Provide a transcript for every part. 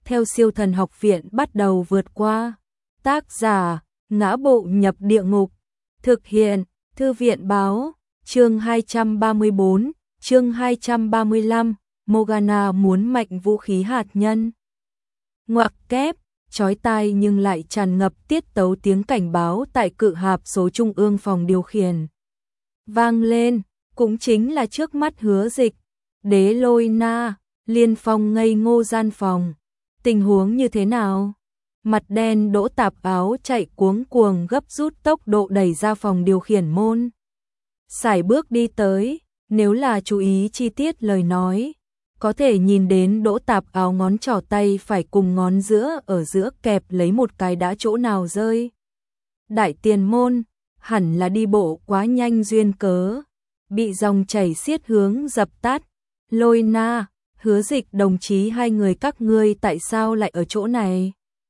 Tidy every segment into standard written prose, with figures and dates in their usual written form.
theo Siêu Thần Học Viện bắt đầu vượt qua. Tác giả: Ngã Bộ Nhập Địa Ngục. Thực hiện: Thư viện báo. Chương 234, chương 235, Morgana muốn mạnh vũ khí hạt nhân. Ngoặc kép, chói tai nhưng lại tràn ngập tiết tấu tiếng cảnh báo tại cự hạp số trung ương phòng điều khiển. Vang lên, cũng chính là trước mắt Hứa Dịch. Đế Lôi Na, Liên Phong ngây ngô gian phòng. Tình huống như thế nào? Mặt đen Đỗ Tạp Áo chạy cuống cuồng gấp rút tốc độ đẩy ra phòng điều khiển môn. Sải bước đi tới, nếu là chú ý chi tiết lời nói, có thể nhìn đến Đỗ Tạp Áo ngón trỏ tay phải cùng ngón giữa ở giữa kẹp lấy một cái đã chỗ nào rơi. Đại tiền môn, hẳn là đi bộ quá nhanh duyên cớ, bị dòng chảy xiết hướng dập tắt. Lôi Na, Hứa Dịch đồng chí, hai người các ngươi tại sao lại ở chỗ này?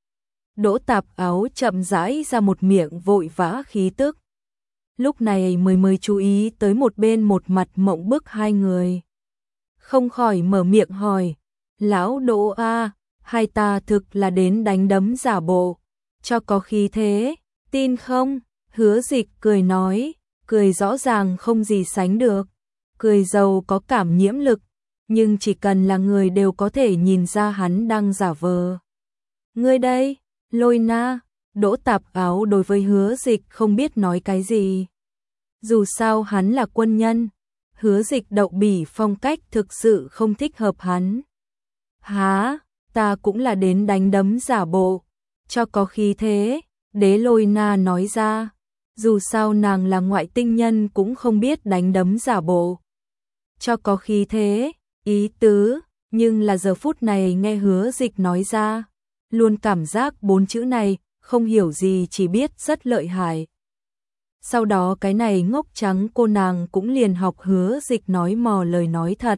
Đỗ Tạp Áo chậm rãi ra một miệng vội vã khí tức. Lúc này mới chú ý tới một bên một mặt mộng bức hai người. Không khỏi mở miệng hỏi, lão Đỗ a, hai ta thực là đến đánh đấm giả bộ, cho có khí thế, tin không? Hứa Dịch cười nói, cười rõ ràng không gì sánh được, cười giàu có cảm nhiễm lực, nhưng chỉ cần là người đều có thể nhìn ra hắn đang giả vờ. Ngươi đây, Lôi Na. Đỗ Tạp Áo đối với Hứa Dịch không biết nói cái gì. Dù sao hắn là quân nhân, Hứa Dịch đậu bỉ phong cách thực sự không thích hợp hắn. Há, ta cũng là đến đánh đấm giả bộ, cho có khí thế, Đế Lôi Na nói ra. Dù sao nàng là ngoại tinh nhân cũng không biết đánh đấm giả bộ. Cho có khí thế, ý tứ, nhưng là giờ phút này nghe Hứa Dịch nói ra, luôn cảm giác bốn chữ này, không hiểu gì chỉ biết rất lợi hại. Sau đó cái này ngốc trắng cô nàng cũng liền học Hứa Dịch nói mò lời nói thật.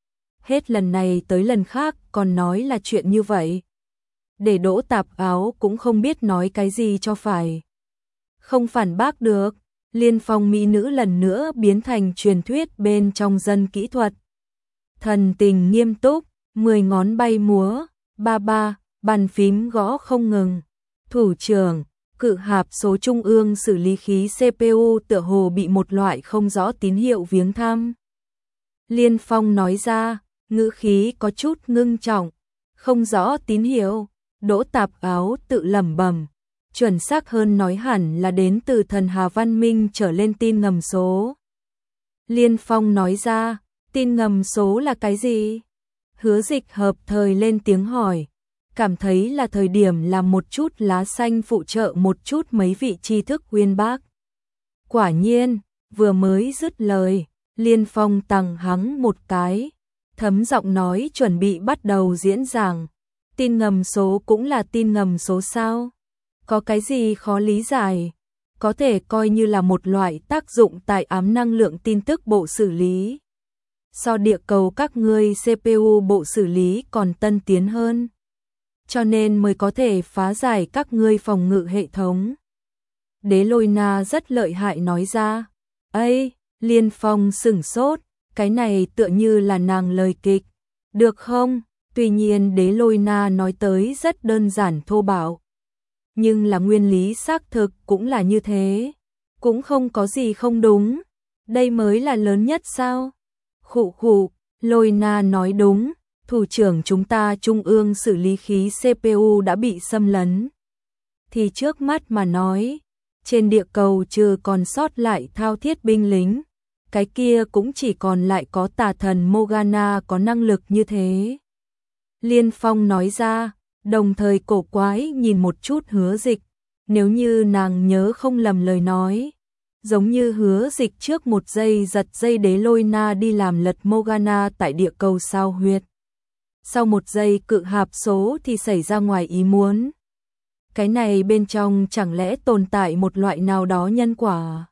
Hết lần này tới lần khác còn nói là chuyện như vậy. Để Đỗ Tạp Áo cũng không biết nói cái gì cho phải. Không phản bác được, Liên Phong mỹ nữ lần nữa biến thành truyền thuyết bên trong dân kỹ thuật. Thần tình nghiêm túc, 10 ngón bay múa, ba ba, bàn phím gõ không ngừng. Thủ trưởng, cự hạp số trung ương xử lý khí CPU tựa hồ bị một loại không rõ tín hiệu viếng thăm. Liên Phong nói ra, ngữ khí có chút ngưng trọng, không rõ tín hiệu. Đỗ Tạp Áo tự lẩm bẩm, chuẩn xác hơn nói hẳn là đến từ thần Hà văn minh trở lên tin ngầm số. Liên Phong nói ra, tin ngầm số là cái gì? Hứa Dịch hợp thời lên tiếng hỏi, cảm thấy là thời điểm làm một chút lá xanh phụ trợ một chút mấy vị tri thức uyên bác. Quả nhiên, vừa mới dứt lời, Liên Phong tằng hắng một cái, thấm giọng nói chuẩn bị bắt đầu diễn giảng. Tin ngầm số cũng là tin ngầm số sao? Có cái gì khó lý giải? Có thể coi như là một loại tác dụng tại ám năng lượng tin tức bộ xử lý. So địa cầu các ngươi CPU bộ xử lý còn tân tiến hơn, cho nên mới có thể phá giải các ngươi phòng ngự hệ thống. Đế Lôi Na rất lợi hại nói ra. Ây, Liên Phong sửng sốt, cái này tựa như là nàng lời kịch, được không? Tuy nhiên Đế Lôi Na nói tới rất đơn giản thô bạo, nhưng là nguyên lý xác thực cũng là như thế, cũng không có gì không đúng, đây mới là lớn nhất sao? Khụ khụ, Lôi Na nói đúng, thủ trưởng chúng ta trung ương xử lý khí CPU đã bị xâm lấn. Thì trước mắt mà nói, trên địa cầu trừ còn sót lại thao thiết binh lính, cái kia cũng chỉ còn lại có tà thần Morgana có năng lực như thế. Liên Phong nói ra, đồng thời cổ quái nhìn một chút Hứa Dịch, nếu như nàng nhớ không lầm lời nói, giống như Hứa Dịch trước một giây giật dây Đế Lôi Na đi làm lật Morgana tại địa cầu sao huyệt. Sau một giây cự hạp số thì xảy ra ngoài ý muốn. Cái này bên trong chẳng lẽ tồn tại một loại nào đó nhân quả?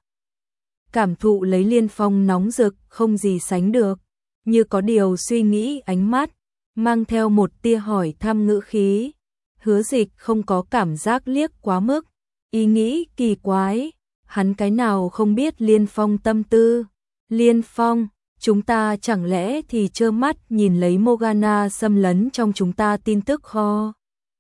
Cảm thụ lấy Liên Phong nóng rực không gì sánh được, như có điều suy nghĩ ánh mắt, mang theo một tia hỏi thăm ngữ khí. Hứa Dịch không có cảm giác liếc quá mức, ý nghĩ kỳ quái, hắn cái nào không biết Liên Phong tâm tư. Liên Phong, chúng ta chẳng lẽ thì trơ mắt nhìn lấy Morgana xâm lấn trong chúng ta tin tức kho.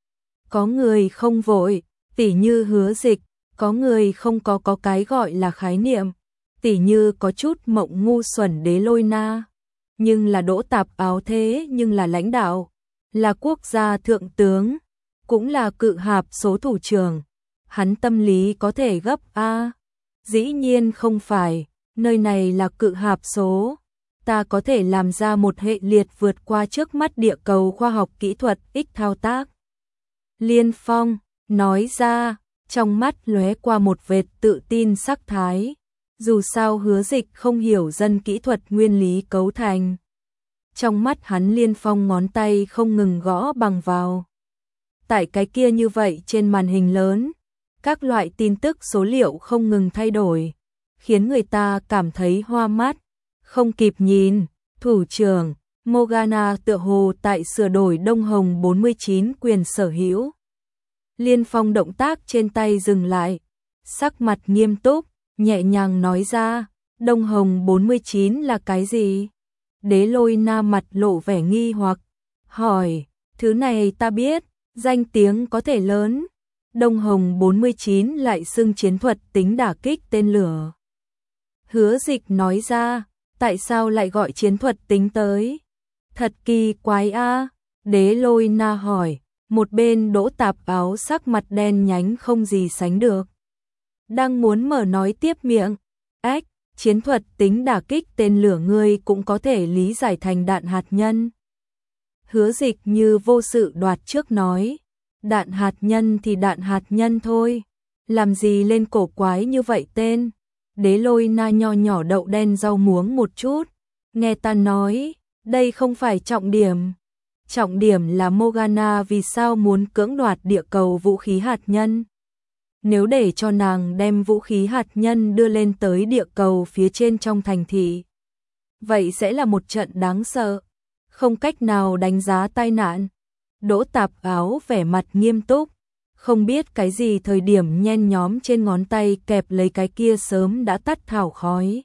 Có người không vội, tỉ như Hứa Dịch, có người không có cái gọi là khái niệm, tỉ như có chút mộng ngu xuẩn Đế Lôi Na, nhưng là Đỗ Tạp Áo thế nhưng là lãnh đạo, là quốc gia thượng tướng, cũng là cự hạp số thủ trưởng, hắn tâm lý có thể gấp a? Dĩ nhiên không phải, nơi này là cự hạp số, ta có thể làm ra một hệ liệt vượt qua trước mắt địa cầu khoa học kỹ thuật X thao tác. Liên Phong nói ra, trong mắt lóe qua một vệt tự tin sắc thái. Dù sao Hứa Dịch không hiểu dân kỹ thuật nguyên lý cấu thành. Trong mắt hắn Liên Phong ngón tay không ngừng gõ bằng vào. Tại cái kia như vậy trên màn hình lớn, các loại tin tức số liệu không ngừng thay đổi, khiến người ta cảm thấy hoa mắt, không kịp nhìn. Thủ trưởng, Morgana tựa hồ tại sửa đổi Đông Hồng 49 quyền sở hữu. Liên Phong động tác trên tay dừng lại, sắc mặt nghiêm túc, nhẹ nhàng nói ra, Đông Hồng 49 là cái gì? Đế Lôi Na mặt lộ vẻ nghi hoặc, hỏi, thứ này ta biết, danh tiếng có thể lớn. Đông Hồng 49 lại xưng chiến thuật tính đả kích tên lửa. Hứa Dịch nói ra, tại sao lại gọi chiến thuật tính tới? Thật kỳ quái a. Đế Lôi Na hỏi, một bên Đỗ Tạp Áo sắc mặt đen nhánh không gì sánh được. Đang muốn mở nói tiếp miệng, ách, chiến thuật tính đả kích tên lửa ngươi cũng có thể lý giải thành đạn hạt nhân. Hứa Dịch như vô sự đoạt trước nói, đạn hạt nhân thì đạn hạt nhân thôi, làm gì lên cổ quái như vậy tên. Đế Lôi Na nho nhỏ đậu đen rau muống một chút, nghe ta nói, đây không phải trọng điểm. Trọng điểm là Morgana vì sao muốn cưỡng đoạt địa cầu vũ khí hạt nhân. Nếu để cho nàng đem vũ khí hạt nhân đưa lên tới địa cầu phía trên trong thành thị, vậy sẽ là một trận đáng sợ, không cách nào đánh giá tai nạn. Đỗ Tạp Áo vẻ mặt nghiêm túc, không biết cái gì thời điểm nhen nhóm trên ngón tay kẹp lấy cái kia sớm đã tắt thảo khói.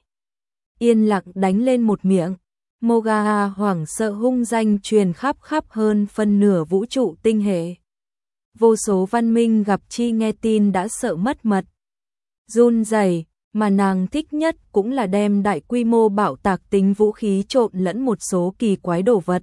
Yên lặng đánh lên một miệng, Morgana hoảng sợ hung danh truyền khắp hơn phân nửa vũ trụ tinh hệ. Vô số văn minh gặp chi nghe tin đã sợ mất mật, run rẩy, mà nàng thích nhất cũng là đem đại quy mô bạo tạc tính vũ khí trộn lẫn một số kỳ quái đồ vật.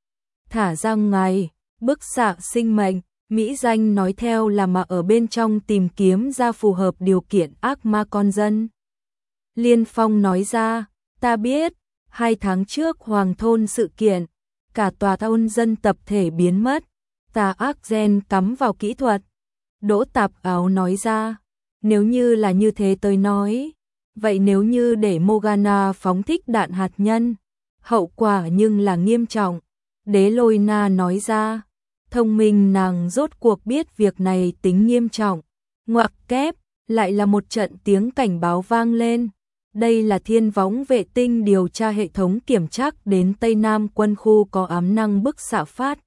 Thả ra ngoài, bức xạ sinh mệnh, mỹ danh nói theo là mà ở bên trong tìm kiếm ra phù hợp điều kiện ác ma con dân. Liên Phong nói ra, ta biết, 2 tháng trước Hoàng thôn sự kiện, cả tòa thôn dân tập thể biến mất, tà ác gen cắm vào kỹ thuật. Đỗ Tạp Áo nói ra, nếu như là như thế tôi nói, vậy nếu như để Morgana phóng thích đạn hạt nhân, hậu quả nhưng là nghiêm trọng. Đế Lôi Na nói ra, thông minh nàng rốt cuộc biết việc này tính nghiêm trọng. Ngoặc kép, lại là một trận tiếng cảnh báo vang lên. Đây là Thiên Võng vệ tinh điều tra hệ thống kiểm tra đến Tây Nam quân khu có ám năng bức xạ phát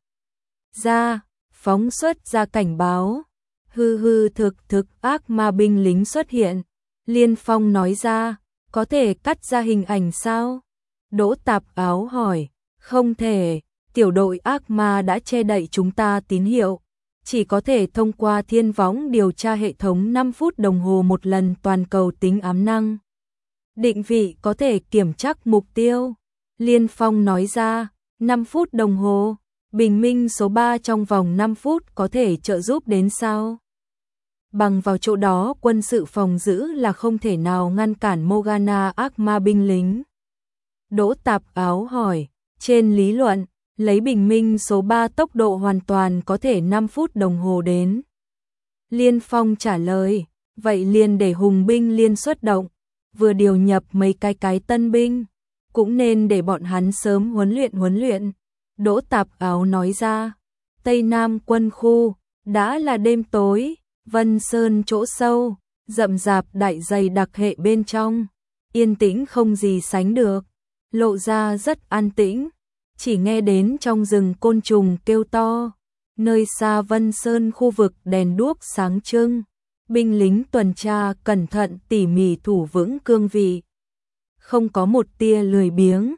ra, phóng xuất ra cảnh báo. Hư thực ác ma binh lính xuất hiện. Liên Phong nói ra, có thể cắt ra hình ảnh sao? Đỗ Tạp Áo hỏi, không thể, tiểu đội ác ma đã che đậy chúng ta tín hiệu, chỉ có thể thông qua Thiên Võng điều tra hệ thống 5 phút đồng hồ một lần toàn cầu tính ám năng. Định vị có thể kiểm tra mục tiêu. Liên Phong nói ra, 5 phút đồng hồ, bình minh số 3 trong vòng 5 phút có thể trợ giúp đến sao? Bằng vào chỗ đó quân sự phòng giữ là không thể nào ngăn cản Morgana ác ma binh lính. Đỗ Tạp Áo hỏi, trên lý luận, lấy bình minh số 3 tốc độ hoàn toàn có thể 5 phút đồng hồ đến. Liên Phong trả lời, vậy liền để hùng binh liên xuất động, vừa điều nhập mấy cái tân binh, cũng nên để bọn hắn sớm huấn luyện. Đỗ Tạp Áo nói ra, Tây Nam quân khu, đã là đêm tối, Vân Sơn chỗ sâu, rậm rạp đại dày đặc hệ bên trong, yên tĩnh không gì sánh được, lộ ra rất an tĩnh, chỉ nghe đến trong rừng côn trùng kêu to, nơi xa Vân Sơn khu vực đèn đuốc sáng trưng, binh lính tuần tra cẩn thận tỉ mỉ thủ vững cương vị, không có một tia lười biếng.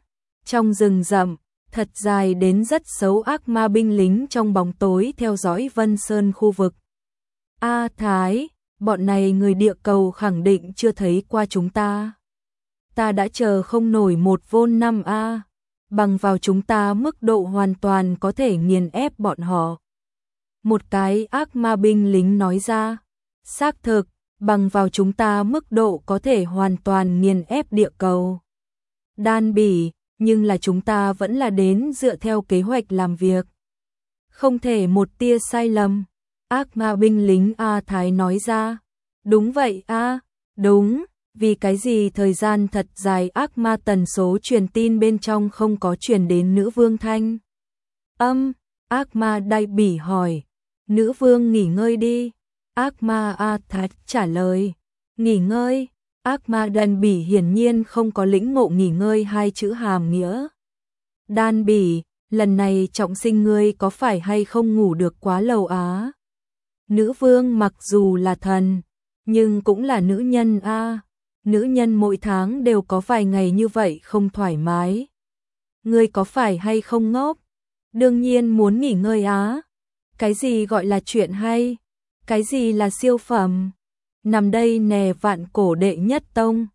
Trong rừng rậm, thật dài đến rất xấu ác ma binh lính trong bóng tối theo dõi Vân Sơn khu vực. A Thái, bọn này người địa cầu khẳng định chưa thấy qua chúng ta. Ta đã chờ không nổi 1V5 a, bằng vào chúng ta mức độ hoàn toàn có thể nghiền ép bọn họ. Một cái ác ma binh lính nói ra, xác thực, bằng vào chúng ta mức độ có thể hoàn toàn nghiền ép địa cầu. Đan Bỉ, nhưng là chúng ta vẫn là đến dựa theo kế hoạch làm việc. Không thể một tia sai lầm. Ác ma binh lính A Thái nói ra. Đúng vậy a, đúng, vì cái gì thời gian thật dài ác ma tần số truyền tin bên trong không có truyền đến nữ vương thanh. Ác ma Đại Bỉ hỏi. Nữ vương nghỉ ngơi đi. Ác ma A Thái trả lời. Nghỉ ngơi. Ác ma Đan Bỉ hiển nhiên không có lĩnh ngộ nghỉ ngơi hai chữ hàm nghĩa. Đan Bỉ, lần này trọng sinh ngươi có phải hay không ngủ được quá lâu á? Nữ vương mặc dù là thần, nhưng cũng là nữ nhân a. Nữ nhân mỗi tháng đều có vài ngày như vậy không thoải mái. Ngươi có phải hay không ngốc? Đương nhiên muốn nghỉ ngơi á. Cái gì gọi là chuyện hay? Cái gì là siêu phẩm? Nằm đây nè vạn cổ đệ nhất tông,